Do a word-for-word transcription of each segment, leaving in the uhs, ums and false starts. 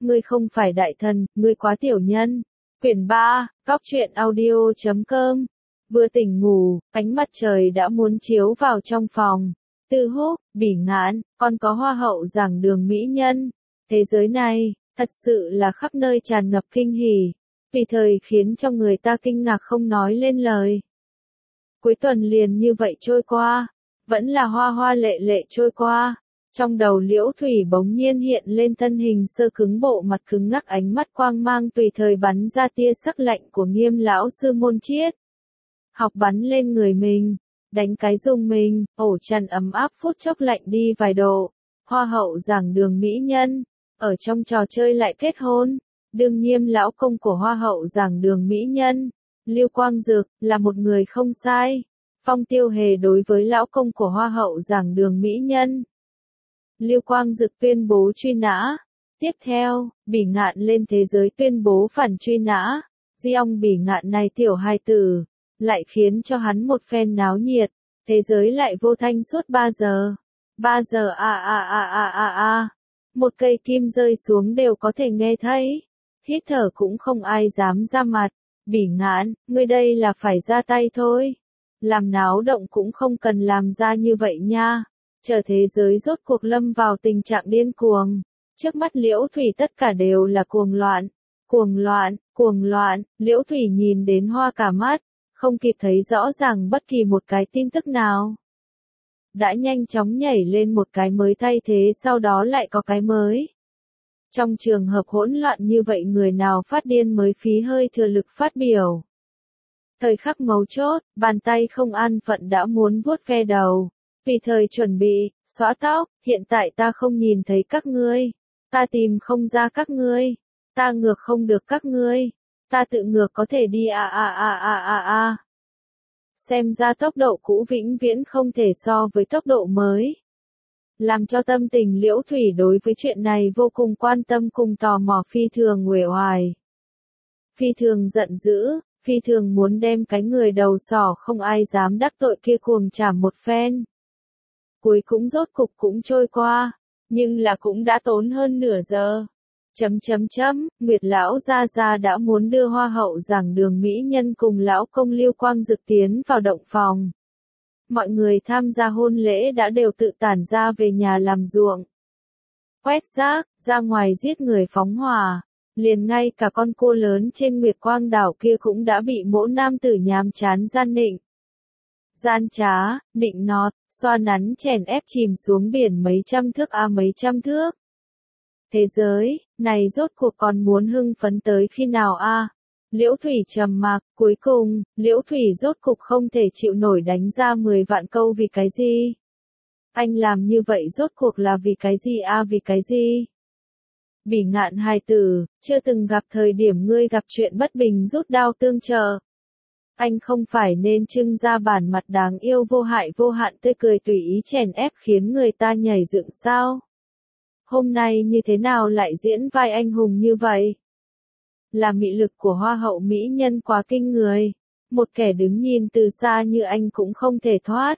ngươi không phải đại thần, ngươi quá tiểu nhân. Quyển ba, Cóc truyện audio chấm com. Vừa tỉnh ngủ, ánh mặt trời đã muốn chiếu vào trong phòng. Tư Húc, Bỉ Ngạn, còn có hoa hậu giảng đường mỹ nhân. Thế giới này, thật sự là khắp nơi tràn ngập kinh hỉ, vì thời khiến cho người ta kinh ngạc không nói lên lời. Cuối tuần liền như vậy trôi qua, vẫn là hoa hoa lệ lệ trôi qua. Trong đầu Liễu Thủy bỗng nhiên hiện lên thân hình sơ cứng, bộ mặt cứng ngắc, ánh mắt quang mang tùy thời bắn ra tia sắc lạnh của Nghiêm lão sư môn triết. Học bắn lên người mình, đánh cái rung mình, ổ chăn ấm áp phút chốc lạnh đi vài độ. Hoa hậu giảng đường mỹ nhân, ở trong trò chơi lại kết hôn. Đương Nghiêm lão công của hoa hậu giảng đường mỹ nhân, Lưu Quang Dực, là một người không sai. Phong Tiêu Hề đối với lão công của hoa hậu giảng đường mỹ nhân, Lưu Quang Dực tuyên bố truy nã. Tiếp theo, Bỉ Ngạn lên thế giới tuyên bố phản truy nã. Di ong Bỉ Ngạn này tiểu hài tử, lại khiến cho hắn một phen náo nhiệt. Thế giới lại vô thanh suốt ba giờ. ba giờ a a a a a a. Một cây kim rơi xuống đều có thể nghe thấy. Hít thở cũng không ai dám ra mặt. Bỉ Ngạn, ngươi đây là phải ra tay thôi. Làm náo động cũng không cần làm ra như vậy nha. Chờ thế giới rốt cuộc lâm vào tình trạng điên cuồng. Trước mắt Liễu Thủy tất cả đều là cuồng loạn. Cuồng loạn, cuồng loạn, Liễu Thủy nhìn đến hoa cả mắt, không kịp thấy rõ ràng bất kỳ một cái tin tức nào. Đã nhanh chóng nhảy lên một cái mới thay thế, sau đó lại có cái mới. Trong trường hợp hỗn loạn như vậy, người nào phát điên mới phí hơi thừa lực phát biểu. Thời khắc mấu chốt, bàn tay không an phận đã muốn vuốt ve đầu. Vì thời chuẩn bị, xõa tóc, hiện tại ta không nhìn thấy các ngươi. Ta tìm không ra các ngươi. Ta ngược không được các ngươi. Ta tự ngược có thể đi a a a a a a. Xem ra tốc độ cũ vĩnh viễn không thể so với tốc độ mới. Làm cho tâm tình Liễu Thủy đối với chuyện này vô cùng quan tâm cùng tò mò, phi thường uể oải. Phi thường giận dữ, phi thường muốn đem cái người đầu sỏ không ai dám đắc tội kia cuồng chảm một phen. Cuối cũng rốt cục cũng trôi qua, nhưng là cũng đã tốn hơn nửa giờ. Chấm chấm chấm, Nguyệt lão gia gia đã muốn đưa hoa hậu giảng đường mỹ nhân cùng lão công Lưu Quang Dực tiến vào động phòng. Mọi người tham gia hôn lễ đã đều tự tản ra về nhà làm ruộng, quét rác, ra ngoài giết người phóng hỏa. Liền ngay cả con cô lớn trên Nguyệt Quang đảo kia cũng đã bị mỗ nam tử nhàm chán gian nịnh. Gian trá, nịnh nọt, xoa nắn chèn ép chìm xuống biển mấy trăm thước a à mấy trăm thước. Thế giới này rốt cuộc còn muốn hưng phấn tới khi nào a? À? Liễu Thủy trầm mặc, cuối cùng, Liễu Thủy rốt cục không thể chịu nổi đánh ra mười vạn câu vì cái gì? Anh làm như vậy rốt cuộc là vì cái gì a à, vì cái gì? Bỉ Ngạn hài tử, chưa từng gặp thời điểm ngươi gặp chuyện bất bình rút đao tương trợ. Anh không phải nên trưng ra bản mặt đáng yêu vô hại vô hạn tươi cười tùy ý chèn ép khiến người ta nhảy dựng sao? Hôm nay như thế nào lại diễn vai anh hùng như vậy? Là mị lực của hoa hậu mỹ nhân quá kinh người. Một kẻ đứng nhìn từ xa như anh cũng không thể thoát.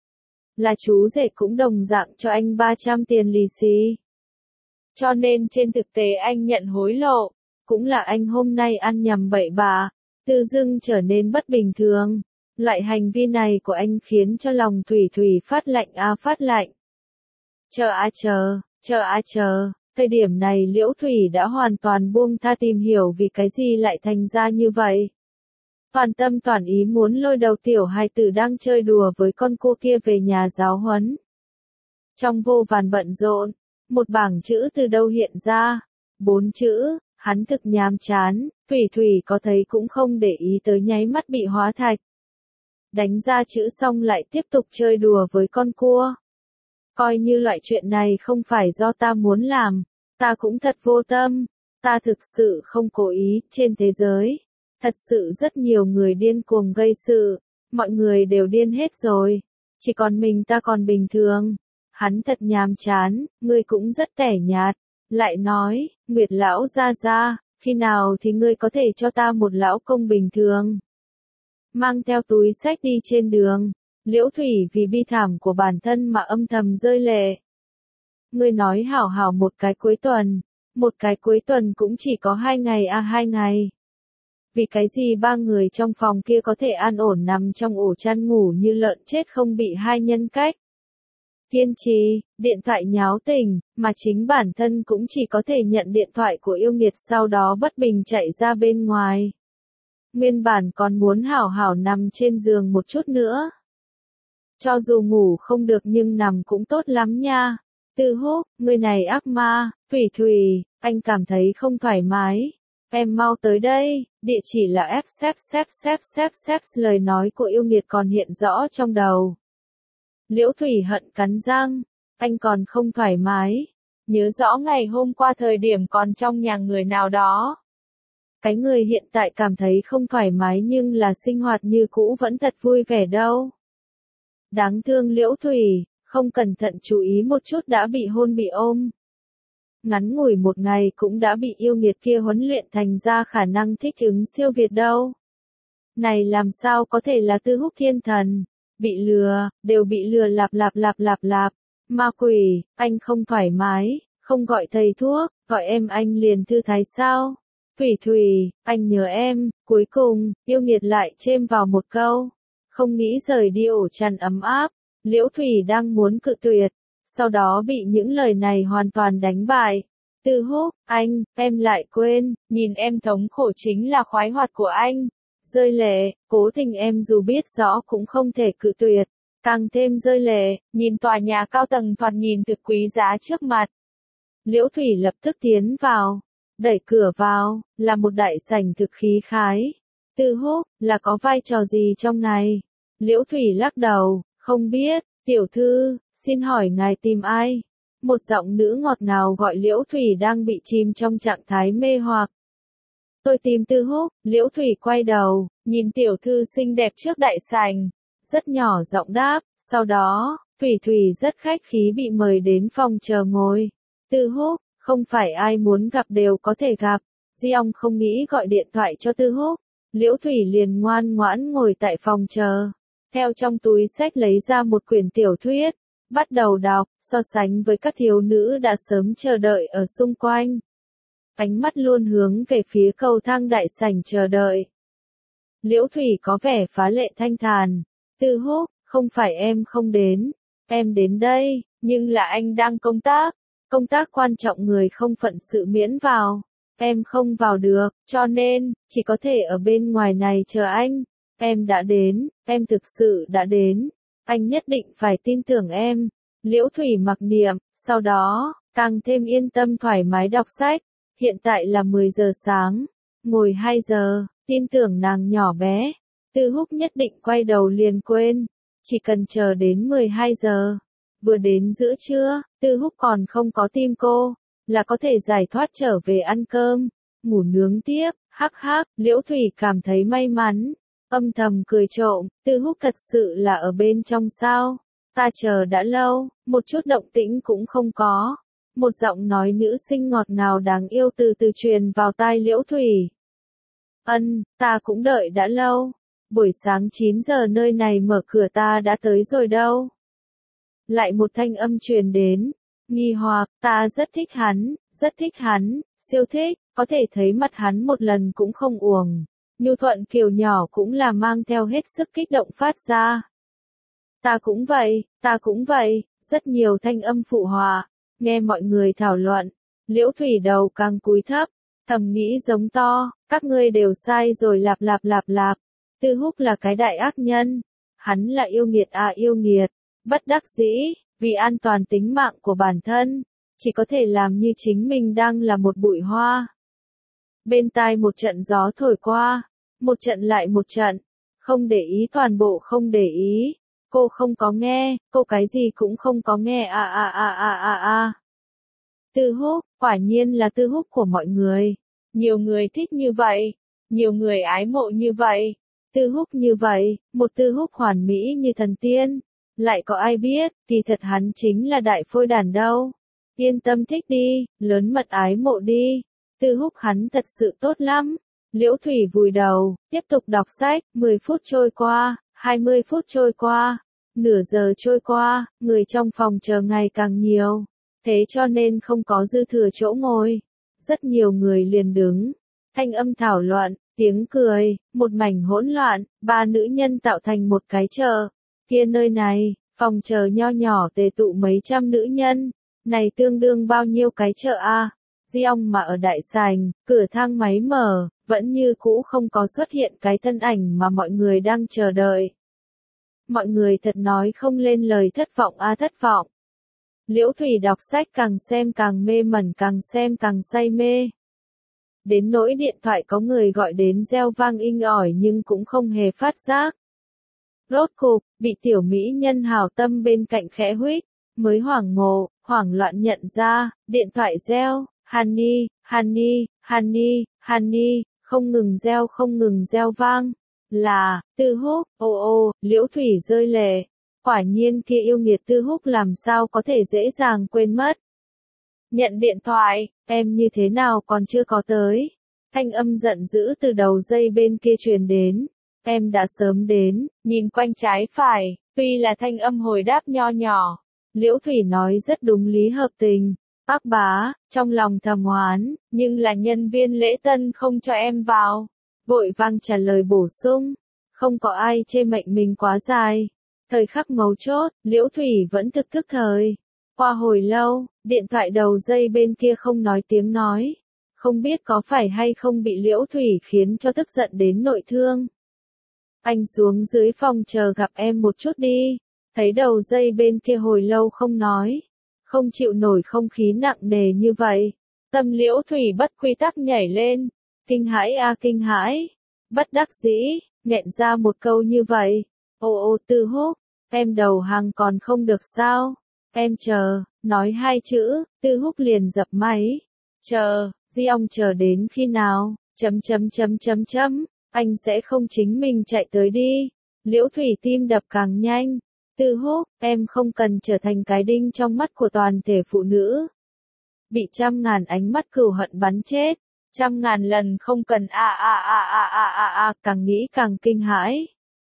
Là chú rể cũng đồng dạng cho anh ba trăm tiền lì xì. Cho nên trên thực tế anh nhận hối lộ. Cũng là anh hôm nay ăn nhầm bậy bạ. Tự dưng trở nên bất bình thường. Lại hành vi này của anh khiến cho lòng Thủy Thủy phát lạnh a à phát lạnh. Chờ a à chờ, chờ a à chờ. Thời điểm này Liễu Thủy đã hoàn toàn buông tha tìm hiểu vì cái gì lại thành ra như vậy. Toàn tâm toàn ý muốn lôi đầu tiểu hài tử đang chơi đùa với con cua kia về nhà giáo huấn. Trong vô vàn bận rộn, một bảng chữ từ đâu hiện ra. Bốn chữ, hắn thực nhàm chán. Thủy Thủy có thấy cũng không để ý tới, nháy mắt bị hóa thạch. Đánh ra chữ xong lại tiếp tục chơi đùa với con cua. Coi như loại chuyện này không phải do ta muốn làm, ta cũng thật vô tâm, ta thực sự không cố ý. Trên thế giới, thật sự rất nhiều người điên cuồng gây sự, mọi người đều điên hết rồi, chỉ còn mình ta còn bình thường. Hắn thật nhàm chán, ngươi cũng rất tẻ nhạt. Lại nói, Nguyệt lão gia gia, khi nào thì ngươi có thể cho ta một lão công bình thường? Mang theo túi sách đi trên đường, Liễu Thủy vì bi thảm của bản thân mà âm thầm rơi lệ. Ngươi nói hảo hảo một cái cuối tuần, Một cái cuối tuần cũng chỉ có hai ngày à hai ngày. Vì cái gì ba người trong phòng kia có thể an ổn nằm trong ổ chăn ngủ như lợn chết không bị hai nhân cách. Kiên trì, điện thoại nháo tình, mà chính bản thân cũng chỉ có thể nhận điện thoại của yêu nghiệt sau đó bất bình chạy ra bên ngoài. Nguyên bản còn muốn hảo hảo nằm trên giường một chút nữa. Cho dù ngủ không được nhưng nằm cũng tốt lắm nha. Tư Húc, người này ác ma, Thủy Thủy, anh cảm thấy không thoải mái. Em mau tới đây, địa chỉ là ép xếp xếp xếp xếp xếp lời nói của yêu nghiệt còn hiện rõ trong đầu. Liễu Thủy hận cắn răng, anh còn không thoải mái. Nhớ rõ ngày hôm qua thời điểm còn trong nhà người nào đó. Cái người hiện tại cảm thấy không thoải mái nhưng là sinh hoạt như cũ vẫn thật vui vẻ đâu. Đáng thương Liễu Thủy, không cẩn thận chú ý một chút đã bị hôn bị ôm. Ngắn ngủi một ngày cũng đã bị yêu nghiệt kia huấn luyện thành ra khả năng thích ứng siêu việt đâu. Này làm sao có thể là Tư Húc thiên thần, bị lừa, đều bị lừa lạp lạp lạp lạp lạp. Ma quỷ, anh không thoải mái, không gọi thầy thuốc, gọi em anh liền thư thái sao? Thủy Thủy, anh nhớ em, cuối cùng, yêu nghiệt lại chêm vào một câu. Không nghĩ rời đi ổ chăn ấm áp, Liễu Thủy đang muốn cự tuyệt, sau đó bị những lời này hoàn toàn đánh bại. Tư Húc, anh, em lại quên, nhìn em thống khổ chính là khoái hoạt của anh. Rơi lệ, cố tình em dù biết rõ cũng không thể cự tuyệt, càng thêm rơi lệ, nhìn tòa nhà cao tầng thoạt nhìn thực quý giá trước mặt. Liễu Thủy lập tức tiến vào, đẩy cửa vào, là một đại sảnh thực khí khái. Tư Húc, là có vai trò gì trong này? Liễu Thủy lắc đầu, không biết, tiểu thư, xin hỏi ngài tìm ai? Một giọng nữ ngọt ngào gọi Liễu Thủy đang bị chìm trong trạng thái mê hoặc. Tôi tìm Tư Húc, Liễu Thủy quay đầu, nhìn tiểu thư xinh đẹp trước đại sảnh, rất nhỏ giọng đáp, sau đó, Thủy Thủy rất khách khí bị mời đến phòng chờ ngồi. Tư Húc, không phải ai muốn gặp đều có thể gặp, Di ông không nghĩ gọi điện thoại cho Tư Húc, Liễu Thủy liền ngoan ngoãn ngồi tại phòng chờ, theo trong túi xách lấy ra một quyển tiểu thuyết, bắt đầu đọc, so sánh với các thiếu nữ đã sớm chờ đợi ở xung quanh. Ánh mắt luôn hướng về phía cầu thang đại sảnh chờ đợi. Liễu Thủy có vẻ phá lệ thanh thản. Tư Húc, không phải em không đến. Em đến đây, nhưng là anh đang công tác. Công tác quan trọng người không phận sự miễn vào. Em không vào được, cho nên, chỉ có thể ở bên ngoài này chờ anh. Em đã đến, em thực sự đã đến. Anh nhất định phải tin tưởng em. Liễu Thủy mặc niệm, sau đó, càng thêm yên tâm thoải mái đọc sách. Hiện tại là mười giờ sáng, ngồi hai giờ, tin tưởng nàng nhỏ bé. Tư Húc nhất định quay đầu liền quên, chỉ cần chờ đến mười hai giờ. Vừa đến giữa trưa, Tư Húc còn không có tim cô, là có thể giải thoát trở về ăn cơm, ngủ nướng tiếp, hắc hắc, Liễu Thủy cảm thấy may mắn, âm thầm cười trộm, Tư Húc thật sự là ở bên trong sao, ta chờ đã lâu, một chút động tĩnh cũng không có. Một giọng nói nữ sinh ngọt ngào đáng yêu từ từ truyền vào tai Liễu Thủy. Ân, ta cũng đợi đã lâu. Buổi sáng chín giờ nơi này mở cửa ta đã tới rồi đâu. Lại một thanh âm truyền đến. Nghi hoặc, ta rất thích hắn, rất thích hắn, siêu thích, có thể thấy mặt hắn một lần cũng không uổng. Nhu thuận kiều nhỏ cũng là mang theo hết sức kích động phát ra. Ta cũng vậy, ta cũng vậy, rất nhiều thanh âm phụ họa. Nghe mọi người thảo luận, Liễu Thủy đầu càng cúi thấp, thầm nghĩ giống to, các ngươi đều sai rồi lạp lạp lạp lạp. Tư Húc là cái đại ác nhân, hắn là yêu nghiệt à yêu nghiệt, bất đắc dĩ, vì an toàn tính mạng của bản thân, chỉ có thể làm như chính mình đang là một bụi hoa. Bên tai một trận gió thổi qua, một trận lại một trận, không để ý toàn bộ không để ý. Cô không có nghe, cô cái gì cũng không có nghe à à à à à à. Tư Húc, quả nhiên là Tư Húc của mọi người. Nhiều người thích như vậy, nhiều người ái mộ như vậy. Tư Húc như vậy, một Tư Húc hoàn mỹ như thần tiên. Lại có ai biết, kỳ thật hắn chính là đại phôi đàn đâu. Yên tâm thích đi, lớn mật ái mộ đi. Tư Húc hắn thật sự tốt lắm. Liễu Thủy vùi đầu, tiếp tục đọc sách, mười phút trôi qua, hai mươi phút trôi qua. Nửa giờ trôi qua, người trong phòng chờ ngày càng nhiều, thế cho nên không có dư thừa chỗ ngồi. rất nhiều người liền đứng. Thanh âm thảo luận, tiếng cười, một mảnh hỗn loạn, ba nữ nhân tạo thành một cái chợ. Kia nơi này, phòng chờ nho nhỏ tề tụ mấy trăm nữ nhân, này tương đương bao nhiêu cái chợ a? Diong mà ở đại sảnh, cửa thang máy mở, vẫn như cũ không có xuất hiện cái thân ảnh mà mọi người đang chờ đợi. Mọi người thật nói không lên lời thất vọng a thất vọng. Liễu Thủy đọc sách càng xem càng mê mẩn, càng xem càng say mê. Đến nỗi điện thoại có người gọi đến reo vang inh ỏi nhưng cũng không hề phát giác. Rốt cục, bị tiểu mỹ nhân hảo tâm bên cạnh khẽ huých, mới hoảng ngộ, hoảng loạn nhận ra, điện thoại reo, honey, honey, honey, honey, không ngừng reo không ngừng reo vang. Là, Tư Húc, ô ô, Liễu Thủy rơi lệ. Quả nhiên kia yêu nghiệt Tư Húc làm sao có thể dễ dàng quên mất. Nhận điện thoại, em như thế nào còn chưa có tới. Thanh âm giận dữ từ đầu dây bên kia truyền đến. Em đã sớm đến, nhìn quanh trái phải, tuy là thanh âm hồi đáp nho nhỏ. Liễu Thủy nói rất đúng lý hợp tình. Bác bá, trong lòng thầm oán, nhưng là nhân viên lễ tân không cho em vào. Vội vang trả lời bổ sung. Không có ai chê mệnh mình quá dài. Thời khắc mấu chốt, Liễu Thủy vẫn thực thức thời. Qua hồi lâu, điện thoại đầu dây bên kia không nói tiếng nói. Không biết có phải hay không bị Liễu Thủy khiến cho tức giận đến nội thương. Anh xuống dưới phòng chờ gặp em một chút đi. Thấy đầu dây bên kia hồi lâu không nói. Không chịu nổi không khí nặng nề như vậy. Tâm Liễu Thủy bất quy tắc nhảy lên. Kinh hãi a kinh hãi. Bất đắc dĩ, nghẹn ra một câu như vậy. Ô ô Tư Húc, em đầu hàng còn không được sao? Em chờ, nói hai chữ, Tư Húc liền dập máy. Chờ, Di ông chờ đến khi nào? Chấm chấm chấm chấm chấm, anh sẽ không chính mình chạy tới đi. Liễu Thủy tim đập càng nhanh. Tư Húc, em không cần trở thành cái đinh trong mắt của toàn thể phụ nữ. Bị trăm ngàn ánh mắt cừu hận bắn chết. Trăm ngàn lần không cần a a a a a a a, càng nghĩ càng kinh hãi.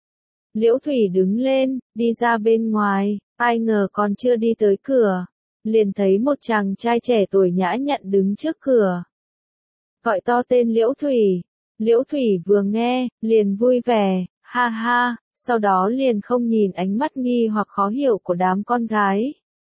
Liễu Thủy đứng lên, đi ra bên ngoài, ai ngờ còn chưa đi tới cửa, liền thấy một chàng trai trẻ tuổi nhã nhặn đứng trước cửa. Gọi to tên Liễu Thủy. Liễu Thủy vừa nghe, liền vui vẻ, ha ha, sau đó liền không nhìn ánh mắt nghi hoặc khó hiểu của đám con gái.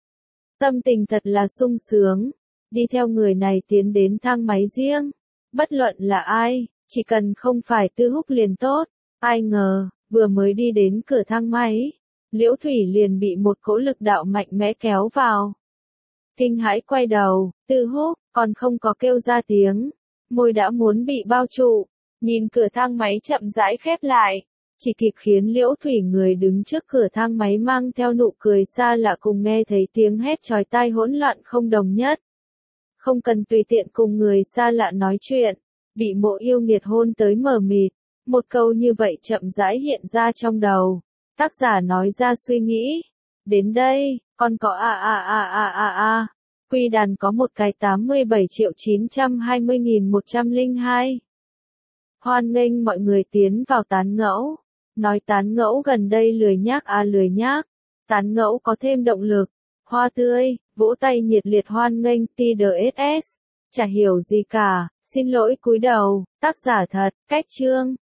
Tâm tình thật là sung sướng. Đi theo người này tiến đến thang máy riêng. Bất luận là ai, chỉ cần không phải Tư Húc liền tốt. Ai ngờ, vừa mới đi đến cửa thang máy, Liễu Thủy liền bị một cỗ lực đạo mạnh mẽ kéo vào. Kinh hãi quay đầu, Tư Húc, còn không có kêu ra tiếng. Môi đã muốn bị bao trụ. Nhìn cửa thang máy chậm rãi khép lại. Chỉ kịp khiến Liễu Thủy người đứng trước cửa thang máy mang theo nụ cười xa lạ cùng nghe thấy tiếng hét chói tai hỗn loạn không đồng nhất. Không cần tùy tiện cùng người xa lạ nói chuyện, bị mộ yêu nghiệt hôn tới mờ mịt, một câu như vậy chậm rãi hiện ra trong đầu. Tác giả nói ra suy nghĩ. Đến đây, còn có a a a a a a. Quy đàn có một cái tám mươi bảy triệu chín trăm hai mươi nghìn một trăm lẻ hai. Hoan nghênh mọi người tiến vào tán ngẫu. Nói tán ngẫu gần đây lười nhác à lười nhác. Tán ngẫu có thêm động lực. Hoa tươi, vỗ tay nhiệt liệt hoan nghênh tê đê ét ét. Chả hiểu gì cả, xin lỗi cúi đầu, tác giả thật, cách chương.